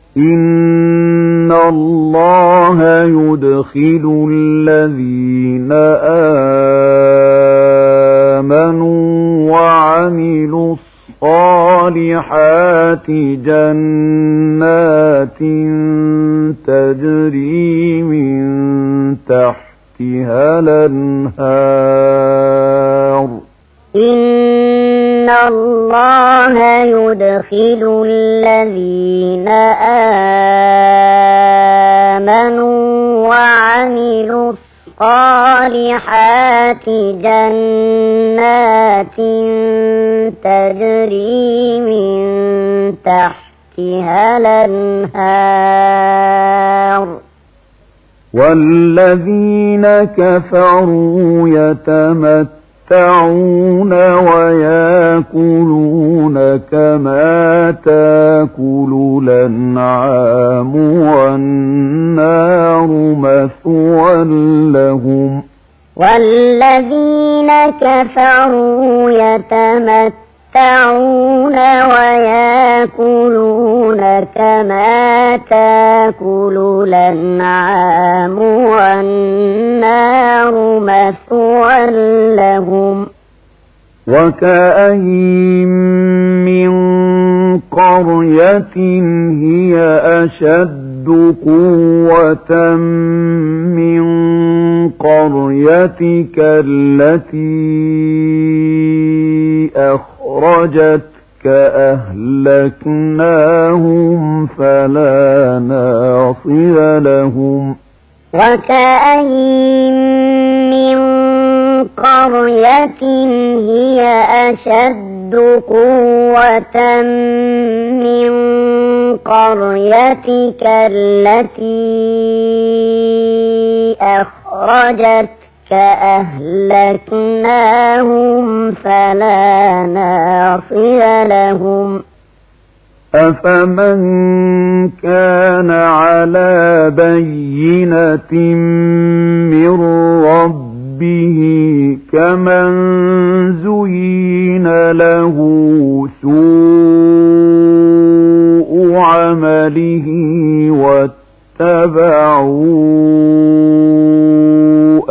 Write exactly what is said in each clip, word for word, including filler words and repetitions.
إن الله يدخل الذين آمنوا وعملوا الصالحات جنات تجري من تحتها الأنهار إن الله يدخل الذين آمنوا وعملوا الصالحات جنات تجري من تحتها الأنهار والذين كفروا يتمتعون ويأكلون كما تأكل الأنعام والنار مثوى لهم والذين كفروا يتمتعون ويأكلون كما تأكل الأنعام والنار مثوى لهم وكأين من قرية هي أشد قوة من قريتك التي أخرجتك أهلكناهم فلا ناصر لهم وكأين من قرية هي أشد قوة من قريتك التي أخرجتك أهلكناهم فلا ناصر لهم أفمن كان على بينة من ربه كمن زين له سوء عمله واتبعوا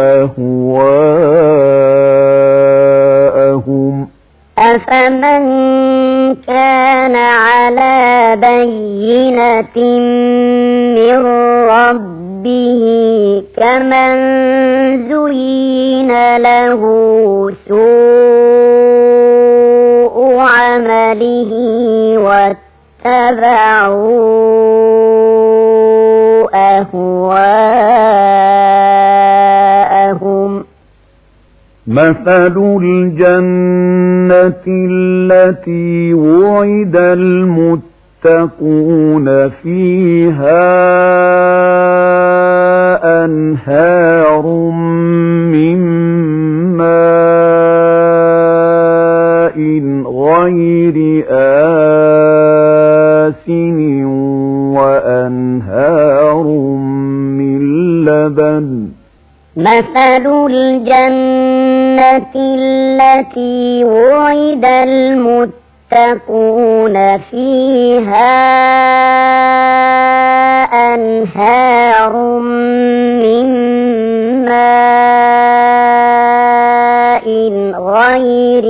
أهواءهم أفمن كان على بينة من ربه كمن زين له سوء عمله واتبعوا أهواءهم مثل الجنة التي وعد المتقون فيها أنهار من ماء غير آسن وأنهار من لبن مثل الجنة التي وعد المتقون فيها أنهار من ماء غير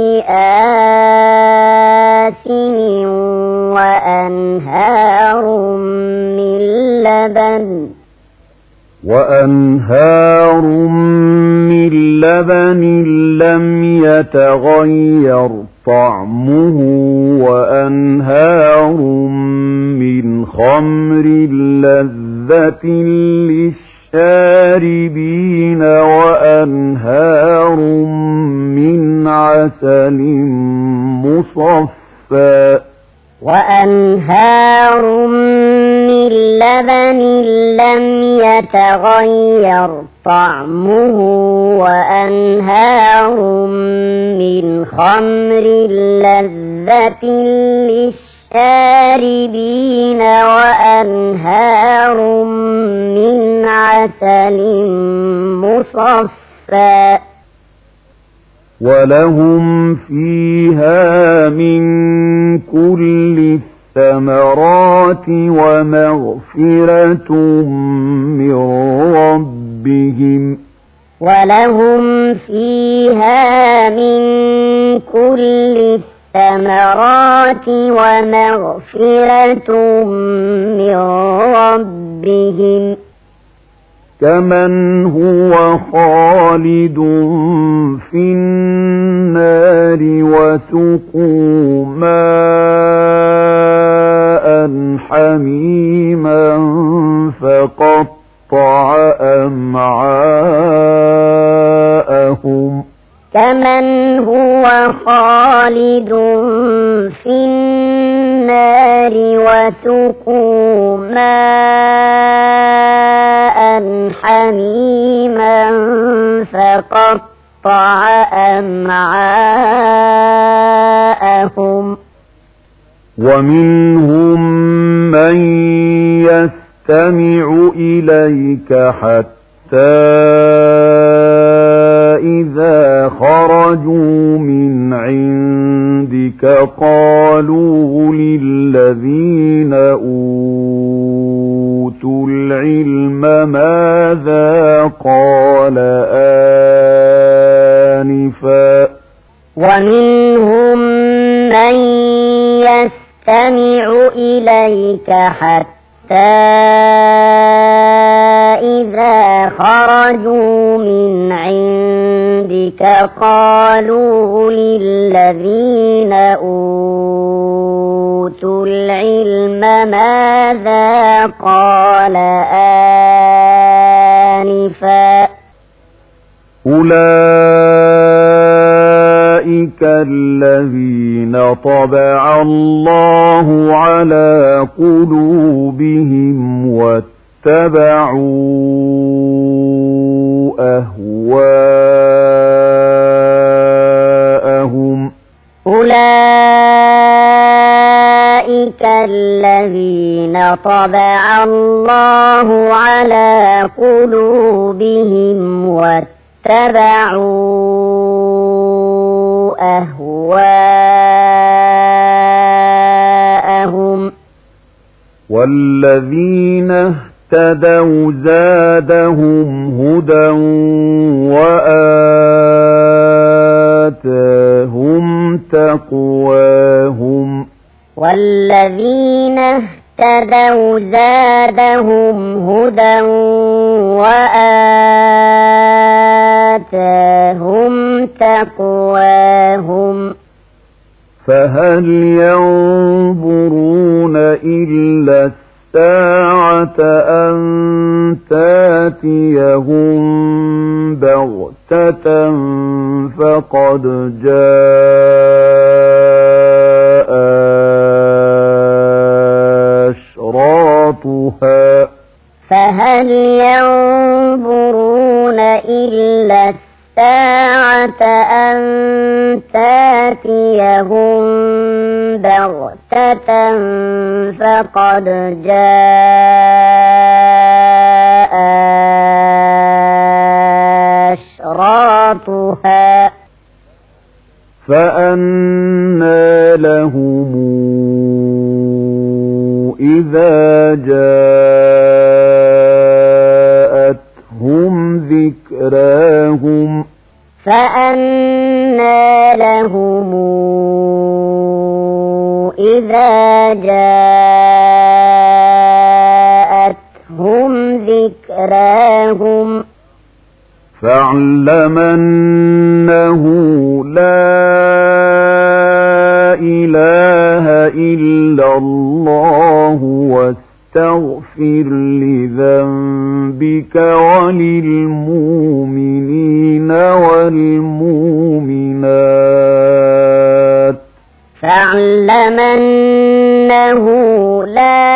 آسن وأنهار من لبن وأنهار من لبن لم يتغير طعمه وأنهار من خمر لذة للشاربين وأنهار من عسل مصفى وأنهار من لبن لم يتغير طعمه وأنهار من خمر لذة للشاربين وأنهار من عسل مصفى ولهم فيها من كل الثمرات ومغفرة من ربهم ولهم فيها من كل الثمرات ومغفرة من ربهم كمن هو خالد في النار وسقوا ماء حميما فقطع أمعاءهم كمن هو خالد في النار وسقوا ماء حميما فقطع أمعاءهم ومنهم من يستمع إليك حتى إذا خرجوا من عندك قالوا للذين أوتوا العلم ماذا قال آنفا ومنهم من يستمع إليك حتى إذا خرجوا من عندك قالوا للذين أوتوا العلم ماذا قال آنفا أولئك الذين طبع الله على قلوبهم واتبعوا أهواءهم أولئك الذين طبع الله على قلوبهم واتبعوا أهواءهم والذين اهتدوا زادهم هدى وآتاهم تقواهم والذين اهتدوا زادهم هدى وآتاهم تقواهم فهل ينظرون إلا الساعة أن تاتيهم بغتة فقد جاء أشراطها فهل ينظرون إلا الساعة أن تاتيهم بغتة فقد جاء أشراطها فأنى لهم إذا جاءتهم ذكراهم فأنى لهم إذا جاءتهم ذكراهم فاعلم أنه لا إله إلا الله واستغفر لذنبك وللمؤمنين والمؤمنات فاعلم أنه لا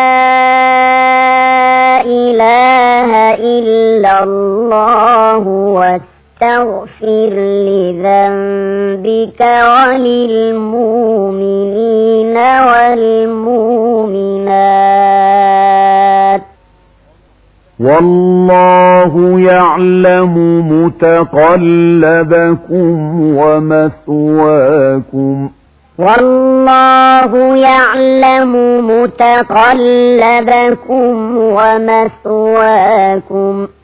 إله إلا الله واستغفر لذنبك وللمؤمنين والمؤمنات والله يعلم متقلبكم ومثواكم والله يعلم متقلبكم ومثواكم